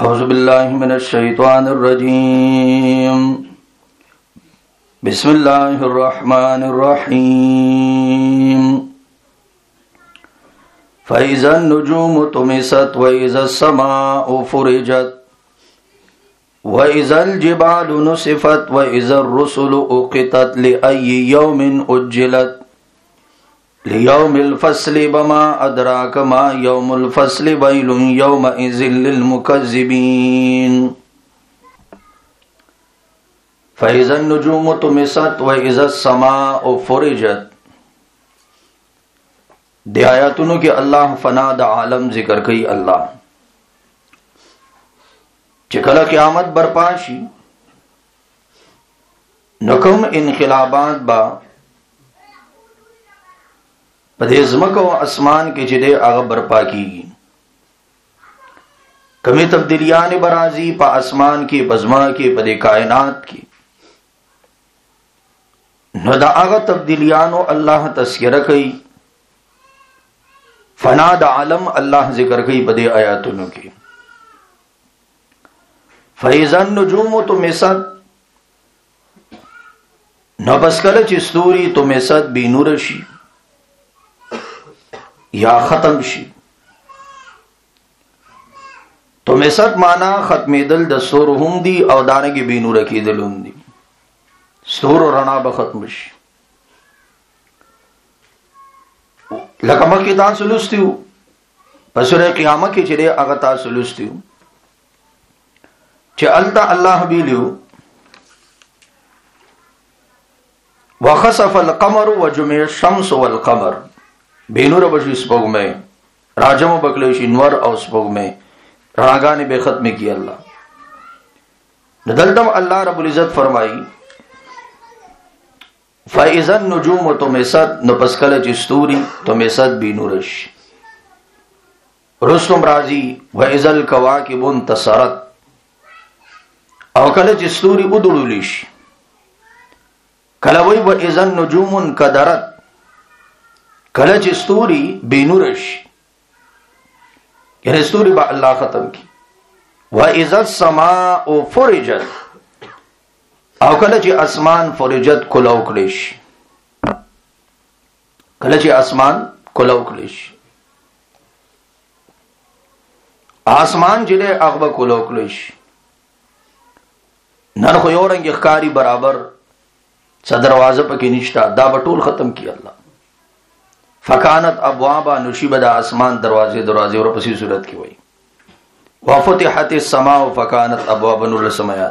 أعوذ بالله من الشيطان الرجيم بسم الله الرحمن الرحيم فإذا النجوم طمست وإذا السماء فرجت وإذا الجبال نسفت وإذا الرسل أقتت لأي يوم أجلت ليوم الفصل وما أدراك ما يوم الفصل ويل يومئذ للمكذبين فإذا النجوم طمست وإذا السماء فرجت. دی آیاتونو کې الله فنا د عالم ذکر کوي. الله چې کله قیامت برپا شي نو کوم انقلابات با په دې ځمکه او اسمان کې چې دی هغه برپا کیږي. کمی تبدیلیان برازي په اسمان کې بزما کې په دې کائنات کې نو دا هغه تبدیلیانو الله تذکرہ کوي. فنا د عالم الله ذکر کوي په دې آیاتونو کې. فإذا النجوم طمست نو بس کله چې ستوري طمست بینور شي یا ختم شي. طمست معنا ختمیدل د ستورو هم دي او دانګي بینور کېدل هم دي. ستورو رڼا به ختم شي. لکه مخکې تاسو لوستیو په سورې قیامت کې چې هغه تاسو لوستیو چې الله ویلو وخسف القمر وجمع الشمس والقمر بینور بشي سپوږمۍ راجم بکلی شي نور او سپوږمۍ رڼاګانې به ختم کی الله. ندلتم الله رب العزت فرمایي فإذا النجوم طمست نو پس کله چې ستوري طمست بینور شي. رستم راضي وإذا الكواكب انتصرت او کله چې ستوري ودړول شي. کله وی وإذا النجوم انكدرت کله چې ستوري بینور شي یعنی ستوري به الله ختم کی. وإذا السماء فرجت او کله چې اسمان فرجت کلو کړي شي. کله چې اسمان کلو کړي شي اسمان چې له هغه کلو کړي شي. نن خو یو رنګ ښکاری برابر څه دروازه پکې نشتا دا بټول ختم کی الله. فکانت ابوابا نشیب د اسمان دروازه ورپسې صورت کې وای وفتحت السماء فکانت ابوابا نور السماوات.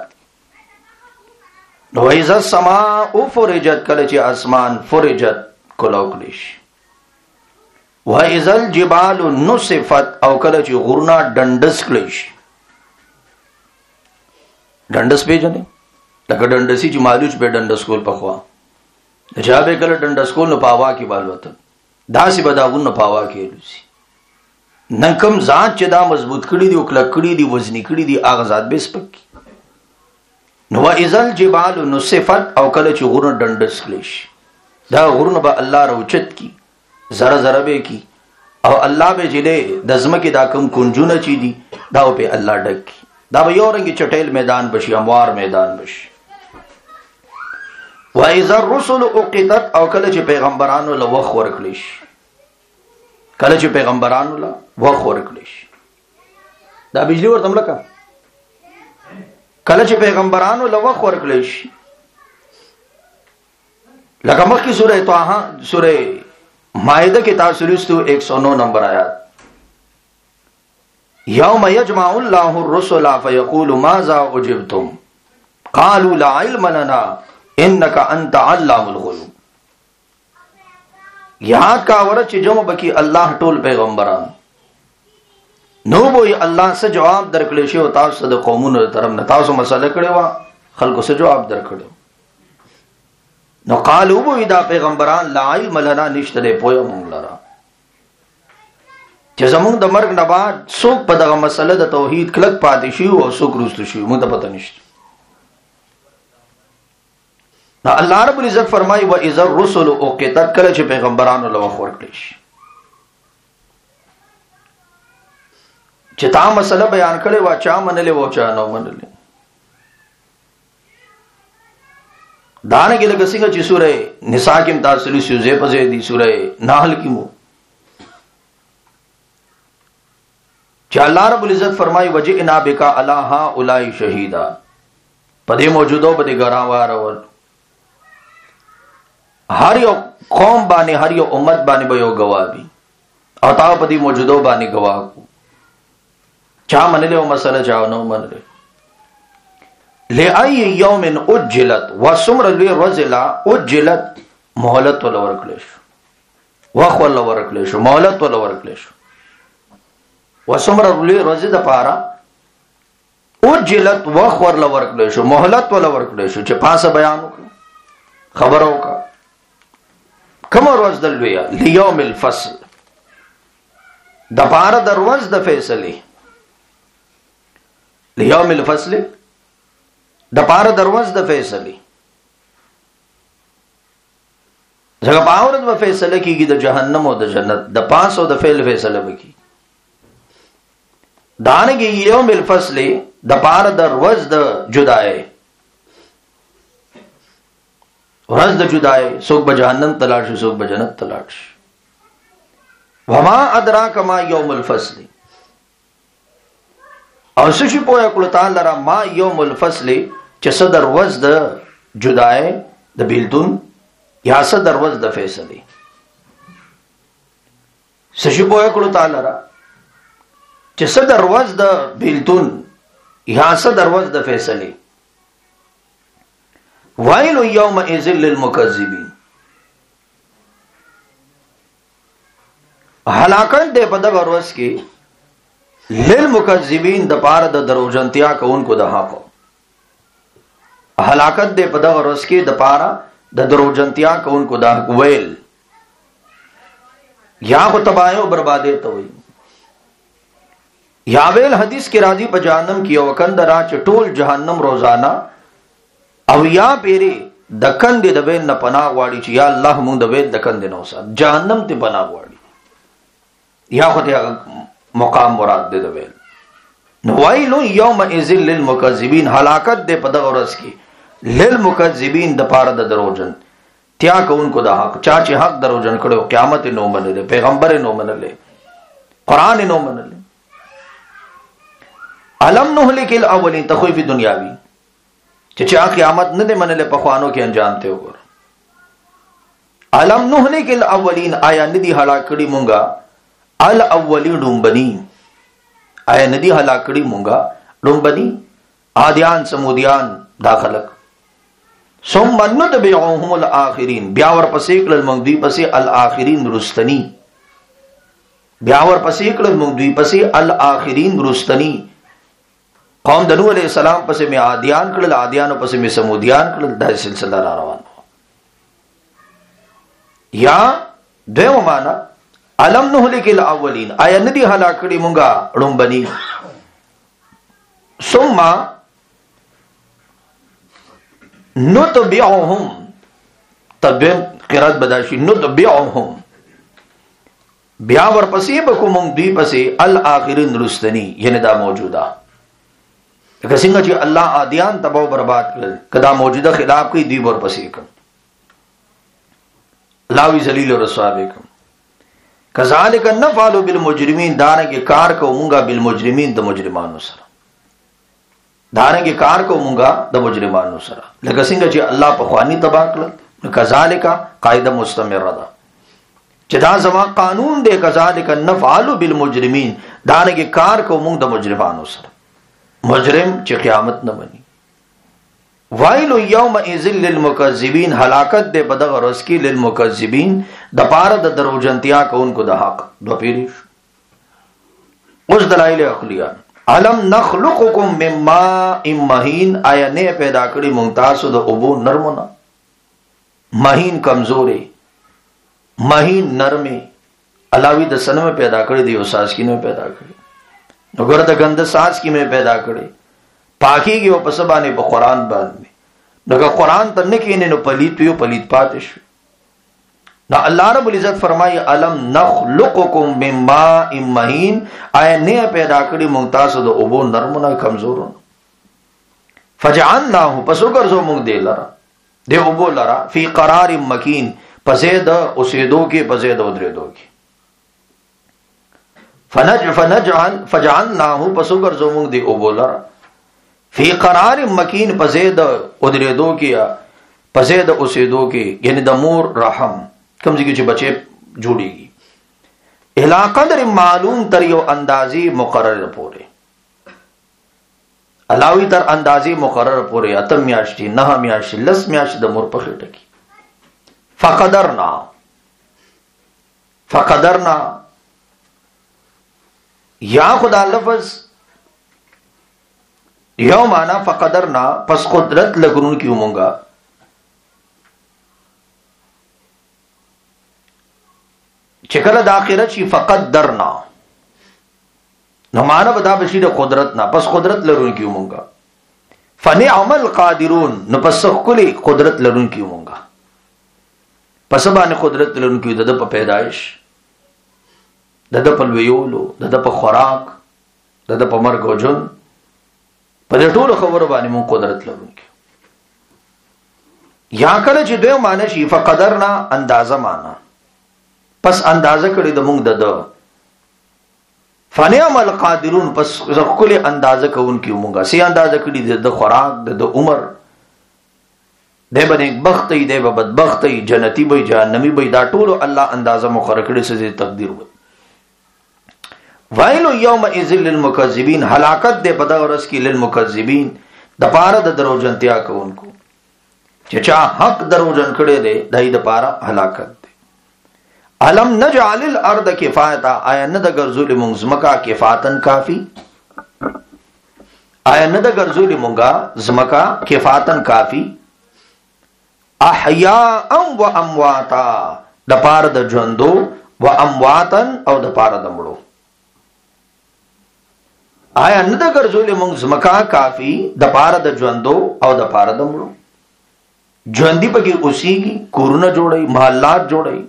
نو اذا السماء فرجت کله چې اسمان فرجت کلو کړي شي. واذا الجبال نصفت او کله چې غرونه ډندس کړي شي. ډندس پیژنې لکه ډندسي چې مالوچ به ډندس کول پخوا جابه کله ډندس کول نو پاوا کې بالوته داسې بداغون پاوا کې لسی. نن کوم ذات چې دا مضبوط کړي دي او کلک کړي دي وزنی کړي دي هغه ذات به سپک. نو واذا الجبال نصفت او کله چې غرونه ډندس کړي شي دا غرونه به الله روچت کی زره زره به کی او الله به جله د ځمکې دا کوم کنجونه چي دي دا په الله ډک کی. دا به یو رنګ چټیل میدان بشي اموار میدان بشي. واذا الرسل اقتت او کله چې پیغمبرانو له وخت ورکړي شي. کله چې پیغمبرانو له وخت ورکړي شي دا بجلی ورته ملکه کله چې پیغمبرانو له وخت ورکړي شي. لکه مخکې سورې طه سورې مائده کې تاسو لوستو 109 نمبر آیات یوم یجمع الله الرسل فیقول ماذا اجبتم قالوا لا علم لنا انك انت علام الغیوب. یاد کا ورچ جمع بکی الله ټول پیغمبران نو وای الله څه جواب درکړي شو تاسو د قومونو طرف نه تاسو مسله کړي وا خلکو څه جواب درکړو. نو قالو وای دا پیغمبران لا علم لنا نشته پوهه مونږ لرا چې زمونږ د مرګ نه بعد څوک په دغه مسله د توحید کلک پاتې شي او څوک روستو شي موږ ته پته نشته. نو الله رب العزت فرمایي واذا الرسل اقتت کله چې پیغمبرانو له وخت ورکړي شي چې تا مسله بیان کړي وا چا منلې و چا نو منلې. دانګه لکه څنګه چې سورې نساء کې تاسو لسیو زې په دې سورې نحل کې مو چې الله رب العزت فرمایي وجئنا بک علی هؤلاء شهیدا، پدې موجودو پدې ګراوار اور هر یو قوم باندې هر یو امت باندې به یو گواه وي او تا پدې موجودو باندې گواه کو چا منلې او مسله چا نو منلې. لأي يوم اجلت وسمر الرزلا اجلت مهلت ولا ورکلش وخ ولا ورکلش مهلت ولا ورکلش وسمر الرزل د پارا اجلت وخ ولا ورکلش مهلت ولا ورکلش چې پاسه بیان خبرو کا کوم ورځ د لویا ليوم الفصل د پارا د ورځ د فیصله ليوم الفصل د پاره دروازه د فیصله ځکه په اورد و فیصله کیږي د جهنم او د جنت د 500 د فعل فیصله وکي دانګي یوم الفصل د پاره دروازه د جدای ورځ د جدای څوک به جهنم تلاش څوک به جنت تلاش. وما ادراک ما یوم الفصل او سشي پویا کړه تعالی را ما یوم الفصل چې صدر وز د جدای د بیلتون یا صدر وز د فیصله سشي پویا کړه تعالی را چې صدر وز د بیلتون یا صدر وز د فیصله. ویل یومئذ للمکذبین، هلاکت دې په دغه ورځ کې للمکذبین د پاره د دروژنتیا کوونکو د حق، هلاکت دې په دغه ورځ کې د پاره د دروژنتیا کوونکو د حق ویل یا خو تباہی او بربادی ته وي یا ویل حدیث کې راځي په جهنم کې او کندرا چې ټول جهنم روزانه او یا پیری د کندې د وین نه پناه واړي چې یا الله مونږ د وین د کندې نو سات جهنم ته پناه واړي یا خو ته مقام مراد دې د ویل نو ویل یومئذ للمکذبین، هلاکت دې په دغه ورځ کې للمکذبین د پاره د دروژن تیا کوونکو د حق چا چې حق دروژن کړو قیامت نو منل پیغمبر نو منل قران نو منل. علم نهلک الاولین تخویف دنیاوی چې چا قیامت نه منل په خوانو کې انجام ته وګور. علم نهلک الاولین آیا ندی هلاک کړي مونږه الاولین ډومبني آیا ندی هلاک کړي مونږه ډومبني عادیان سمودیان داخلك ثم نتبعهم الاخرین بیا ور پسې کړل مونږ دوی پسې الاخرین رستنی بیا ور پسې کړل مونږ دوی پسې الاخرین رستنی قوم د نوح علیہ السلام پسې می عادیان کړل عادیانو پسې می سمودیان کړل دا سلسله را روان یا دیو معنا علم نهلک الاولین آیا ندی هلاک کړي مونږه ډومبني ثم نتبعهم تبین قرات بداشي نتبعهم بیا ور پسې بکوم دوی پسې الاخرین رستنی یعنی دا موجوده لکه څنګه چې الله عادیان تباہ برباد کړل کدا موجوده خلاف کوي دی ور پسې کوم لاوی ذلیل او رسوا وکم کذالک نفعل بالمجرمین دانګه کار کو مونږه بالمجرمین د مجرمانو سره دانګه کار کو مونږه د مجرمانو سره لکه څنګه چې الله په خواني تباہ کړل کذالک قاعده مستمره ده چې دا زما قانون دی کذالک نفعل بالمجرمین دانګه کار کو مونږ د مجرمانو سره مجرم چې قیامت نه مني. وایل یومئذ للمکذبین هلاکت دې په دغه ورځ کې للمکذبین د پاره د دروژنتیا کوونکو د حق دو پیریش. اوس دلایل عقلیه علم نخلقکم من ماء مهین آیا نه پیدا کړی مونږ تاسو د اوبو نرمونه مهین کمزورې مهین نرمه علاوه د سنمه پیدا کړی دی او ساس کې نه پیدا کړی وګوره د غند ساس کې مې پیدا کړی پاکیږي او پس باندې په قران باندې دغه قران ته نه کینې نو پلیت یو پلیت پاتې شو نو اللہ رب العزت فرمائی علم نخلقکم من ماء مہین، آیا نے پیدا کری مونږ تاسو د اوبو نرمونه کمزورون، فجعلناه پس وګرځو مونږ دې لرا دې اوبو لرا فی قرار مکین، پسې د اوسېدو کې، پسې د ودرېدو کې. فجعلناه پس وګرځو مونږ دې اوبو لرا فی قرار مکین، پسې د ودرېدو کې، پسې د اوسېدو کې، یعنی د مور رحم کم ځای کې چې بچے جوړیږي، الی قدر معلوم تر یو اندازې مقرر پورې، علاوی تر اندازې مقرر پورې، اتم میاشتې، 9 میاشتې، 10 میاشتې د مور په خېټه کې. فقدرنا یا خدا لفظ یو معنا فقدرنا پس قدرت لګرون کیو مونږه، چې کله د آخرت شي فقدرنا نو معنا به دا بشي د قدرت نه، پس قدرت لرون کیو مونږه. فنعم القادرون نو پس کلی قدرت لرون کیو مونږه، پس باندې قدرت لرون کیو د په پیدائش، د په ویولو، د په خوراک، د په مرګ او ژوند، په دې ټولو خبرو باندې مونږ قدرت لرون کیو. یا کله چې دوی معنی شي فقدرنا اندازه معنا، پس اندازه کړی د مونږ د فنعم القادرون پس کلی اندازه کوونکی مونږه، سی اندازه کړی د خوراک، د عمر، دی به نیکبخت دی، دی به بدبخت دی، جنتی به جهنمی به، دا ټولو الله اندازه مقرر کړی څه تقدیر وي. ویل یومئذ للمکذبین، هلاکت دی په دغه ورځ کې للمکذبین د پاره د دروژنتیا کوونکو، چې چا حق دروژن کړی دی دای د پاره هلاکت. علم نجعل الارض کفایتا، آیا نه د ګرځولې مونږ زمکا کفاتن کافی، آیا نه د ګرځولې مونږه زمکا کفاتن کافی، احیاء و امواتا د پاره د ژوندو، و امواتن او د پاره د مړو، آیا نه د ګرځولې مونږ زمکا کافی د پاره د ژوندو او د پاره د مړو. ژوندۍ پکې اوسېږي، کورونه جوړي، محلات جوړي،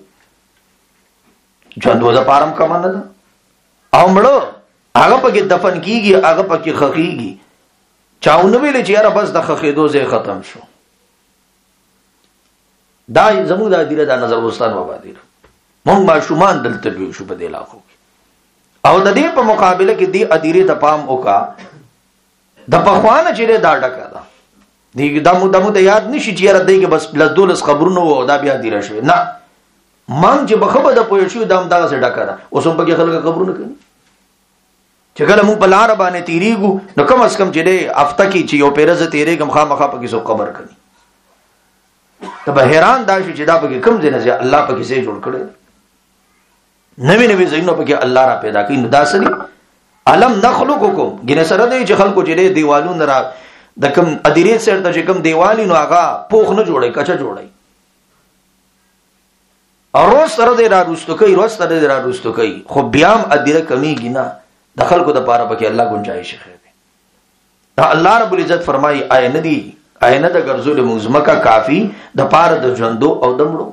ژوندو د پارم کم نه ده، او مړو هغه پکې دفن کیږي، هغه پکې خخیږي. چاونه ویلې چې یاره بس د خخېدو ځای ختم شو. دا زموږ د ادیره د نظر وستان بابا دی، مونږ ماشومان دلته لوي شو په دې علاقو کې، او د دې په مقابله کې دی ادیره ته پام وکا د پخوانه چې دا ډکه ده، دی دمو ته یاد نشي چې یاره دی کې بس لدولس خبرونه وو دا بیا ادیره شوی نه، مان چې بخبه د پوه شو دام دغه سره ډکه ده. اوس هم پکې خلک خبرونه کوي چې کله موږ په لار باندې تیریږو نو کم از کم چې دی هفته کې چې یو پیرزه تیریږم خامخا پکې سو خبر کوي، ته به حیران دا شي چې دا پکې کم ځای نه الله پکې ځای جوړ کړی، نوی نوی ځایونه پکې الله را پیدا کړي. نو دا سړي علم نخلقکم ګنه سره دی چې خلکو چې دیوالونه را د کم ادیرې سره ته چې کم دیوالی نو هغه پوخ نه جوړي، کچا جوړي، روز سره دی را روستو کوي، روز سره دی را روستو کوي، خو بیا هم ادیره کمیږي نه، د خلکو د پاره پکې الله گنجائش خېږي. دا الله رب العزت فرمایي آیا نه دی، آیا نه د ګرځولې مونږ زمکا کافی د پاره د ژوندو او د مړو.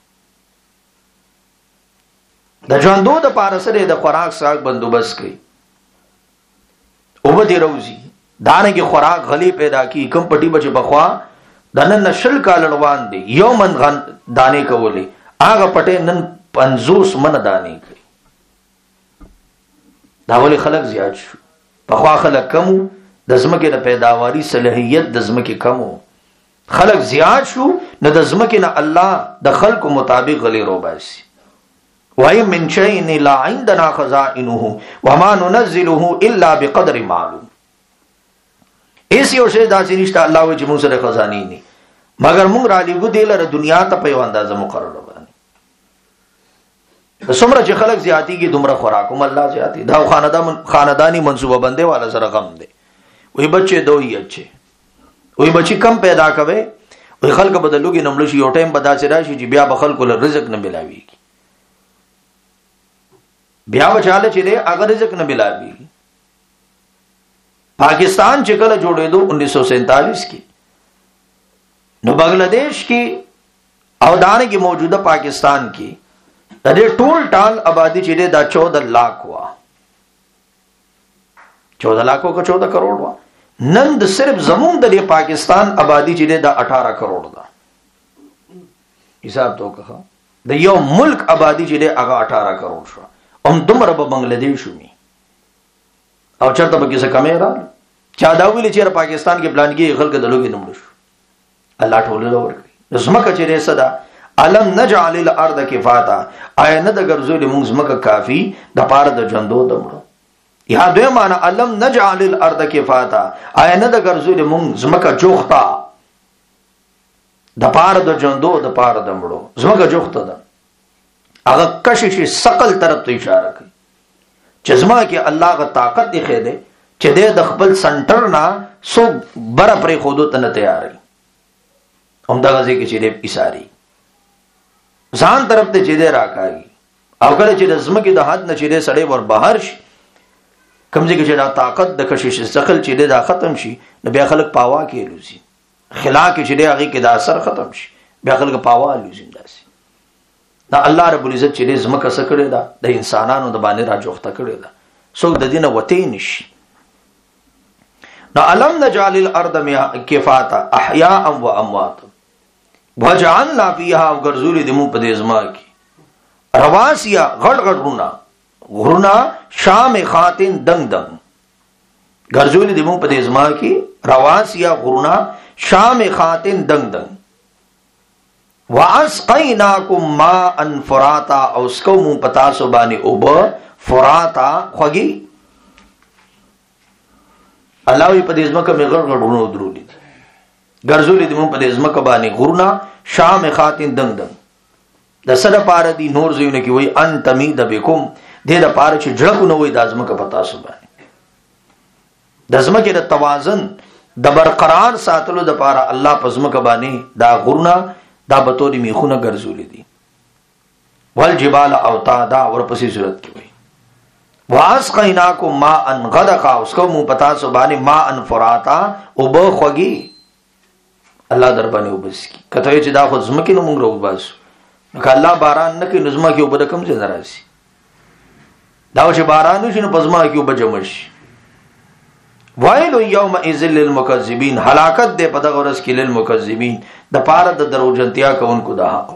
د ژوندو د پاره سره د خوراک ساک بندوبست کوي، او به دی روزي دانګي خوراک غلي پیدا کی، کم پټي بچ بخوا د نن نشل کال روان دي، یو من غن دانه کولې هغه پټه نن 50 من دانه کوي. دا ولې خلک زیات شو، پخوا خلک کمو، د زمکه د پیداواری صلاحیت د زمکه کمو، خلک زیات شو نو د زمکه نه الله د خلکو مطابق غلی رو باسي. وَإِن مِّن شَيْءٍ إِلَّا عِندَنَا خَزَائِنُهُ وَمَا نُنَزِّلُهُ إِلَّا بِقَدْرٍ مَعْلُومٍ. ایسی یو شی داسې نشته الله وایي چې موږ سره خزانې نه، مگر موږ را لېږو دی لره دنیا ته په یو اندازه مقرره باندې. څومره چې خلک زیاتېږي دومره خوراک هم الله زیاتې. دا خاندانی منصوبه بندۍ والا سره غم دی، وایي بچې دوی اچھے، وایي بچی کم پیدا کوي، وایي خلک به د لوږې نه مړه شي، یو ټایم به داسې راشي چې بیا به خلکو له رزق نه ملاویږي، بیا به چاله چې دی هغه رزق نه ملاویږي. پاکستان چې کله جوړېدو 1947 کې، نو بنگلاديش کې او دانګي موجوده پاکستان کې د دې ټول ټال آبادی چې دا 14 लाख وا 14 लाखों को 14 करोड़ وا نن د صرف زمون د پاکستان آبادی چې دا 18 کروڑ ده حساب تو کړه د یو ملک آبادی چې هغه 18 کروڑ شو هم دومره په بنگلاديش ومي او چرته به کیسه کیمرا چا دا ویل چې پاکستان کې پلانګي خلک د لوګي نمړ شو الله ټول له ورکړي زمکه چې صدا علم نجعل الارض کفاتا آیا نه د ګرځول موږ زمکه کافی د پاره د جندو دمړو یا دوی معنا علم نجعل الارض کفاتا آیا نه د ګرځول موږ زمکه جوختا د پاره د جندو د پاره دمړو زمکه جوخته ده هغه کشش ثقل طرف ته اشاره کوي چې زما کې الله غ طاقت دی خېده چې د خپل سنټر نه سو بر پرې خودو ته نه تیاري هم دا غزي کې چې دې اشاري ځان طرف ته چې دې راکاږي او کله چې د زمکه د حد نه چې دې سړې ور بهر شي کمزې کې چې دا طاقت د کشش ثقل چې دې دا ختم شي نو بیا خلک پاوا کې لوزي خلا کې چې دې هغه کې دا اثر ختم شي بیا خلک پاوا لوزي داسي دا الله رب العزت چې دې زمکه سکړه دا د انسانانو د باندې راجوخته کړي دا څوک د دینه وتی نشي نو علم نجعل الارض کفاتا احیاء و اموات وجعلنا فيها غرزول دمو په دې زما کې رواسیا غړ غړ غرونا شام خاتن دنگ دنگ غرزول دمو په دې زما کې رواسیا غرونا شام خاتن دنگ دنگ واسقیناکم ماء فراتا او اسکو مو پتا سو باندې اوب فراتا خوږی الله وی په دې ځمکه مې غړ غړونو درولې ګرځولې دې مون په دې ځمکه باندې غورنا شام خاتن دنګ دنګ د سره پار دي نور زيونه کې وای ان تمید بكم دې د پار چې جړکو نه وای د ځمکه پتا سو باندې د ځمکه د توازن د برقرار ساتلو د پار الله په ځمکه باندې دا غورنا دا بتوري میخونه ګرځولې دي والجبال اوتادا ورپسې صورت کې وای واسقیناکم ماء غدقا اسکو مو پتا سو باندې ماء فراتا او بو خوږی الله در باندې وبس کی کته چې دا خو زمکه نو مونږ رو بس نو الله باران نه کې نظم کې وبد کم څه ناراضي دا چې باران نشي نو پزما کې وبجمش وایل یوم ازل للمکذبین هلاکت دې په دغه ورځ کې للمکذبین د پاره د دروژنتیا کوونکو دا حق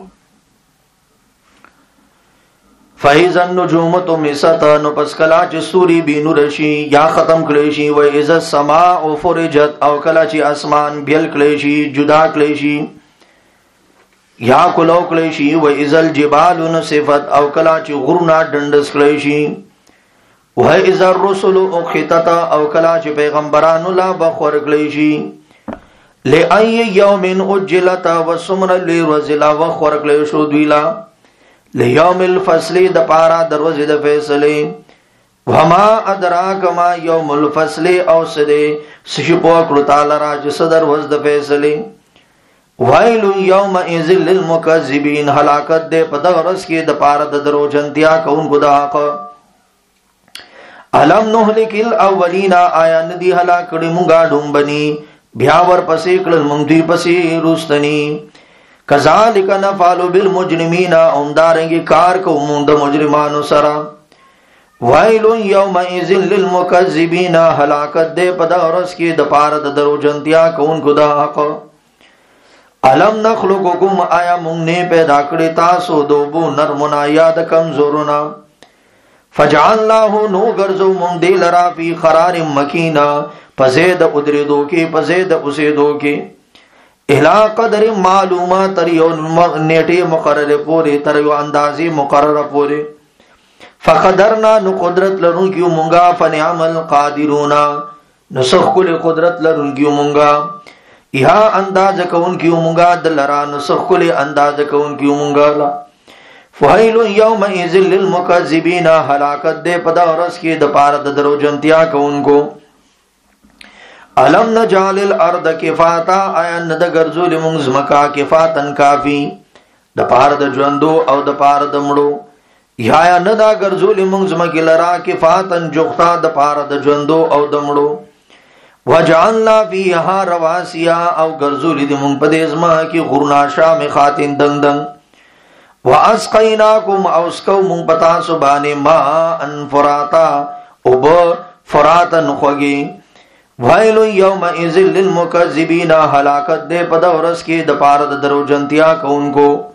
فایزن نجوم تو مسات نو پس کلا چې سوري بینو رشي یا ختم کړي شي و اذ السماء فرجت او کلا چې اسمان بیل کړي شي جدا کړي شي یا کلو کړي شي و اذ الجبال نصفت او کلا چې غرنا ډندس کړي شي و اذ الرسل اخطت او کلا چې پیغمبرانو لا بخور کړي شي لای یوم اجلت وسمر لرزلا وخور کړي شو دویلا لیوم الفصل د پارا دروازه د فیصله وما ادراک ما یوم الفصل او سده سشپو کړه تعالی راج صدر وز د فیصله وایل یوم ازل للمکذبین هلاکت د پدغرس کې د پارا د دروژنتیا کوونکو د حق الم نهلک الاولین آیا ندی هلاک کړي مونږه ډومبني بیا ور پسې کړه مونږ دی پسې روستنی کذالک نفعل بالمجرمین اومدارنګي کار کوم د مجرمانو سره وایل یومئذ للمکذبین هلاکت دې په دا ورځ کې د پاره د دروژنتیا کوونکو د حق الم نخلقکم آیا مونږ نه پیدا کړی تاسو دوبو نرمنا یاد کمزورنا فجعلناه نو ګرځو مونږ دې لرا فی قرار مکینا پزید ادریدو کې پزید اوسېدو کې الا قدر معلومات تر یو نیټه مقرره پوری تر یو اندازې مقرره پوری فقدرنا نو قدرت لرون کیو مونږه فنعمل قادرون نسخ کل قدرت لرون کیو مونږه یا انداز کون کیو مونږه دلرا نسخ کل انداز کون کیو مونږه فویل یومئذ للمکذبین هلاکت دې په دا ورځ کې د پاره د دروژنتیا کوونکو علم نجعل الارض کفاتا آیا ند ګرځول موږ زمکا کفاتن کافی د پاره د ژوندو او د پاره د مړو یا نه دا ګرځول موږ زمکه لرا کفاتن جوختا د پاره د ژوندو او د مړو وجعلنا فيها رواسیا او ګرځولې دې مونږ په دې ځما کې غرنا شامخاتن دنګ دنګ واسقیناکم اوسکو مونږ پتا سبحانه ما ان فراتا وب فراتن خوږي ویل یومئذ للمکذبین، ہلاکت دے پد ورس کې د پاره د دروجنتیا کوونکو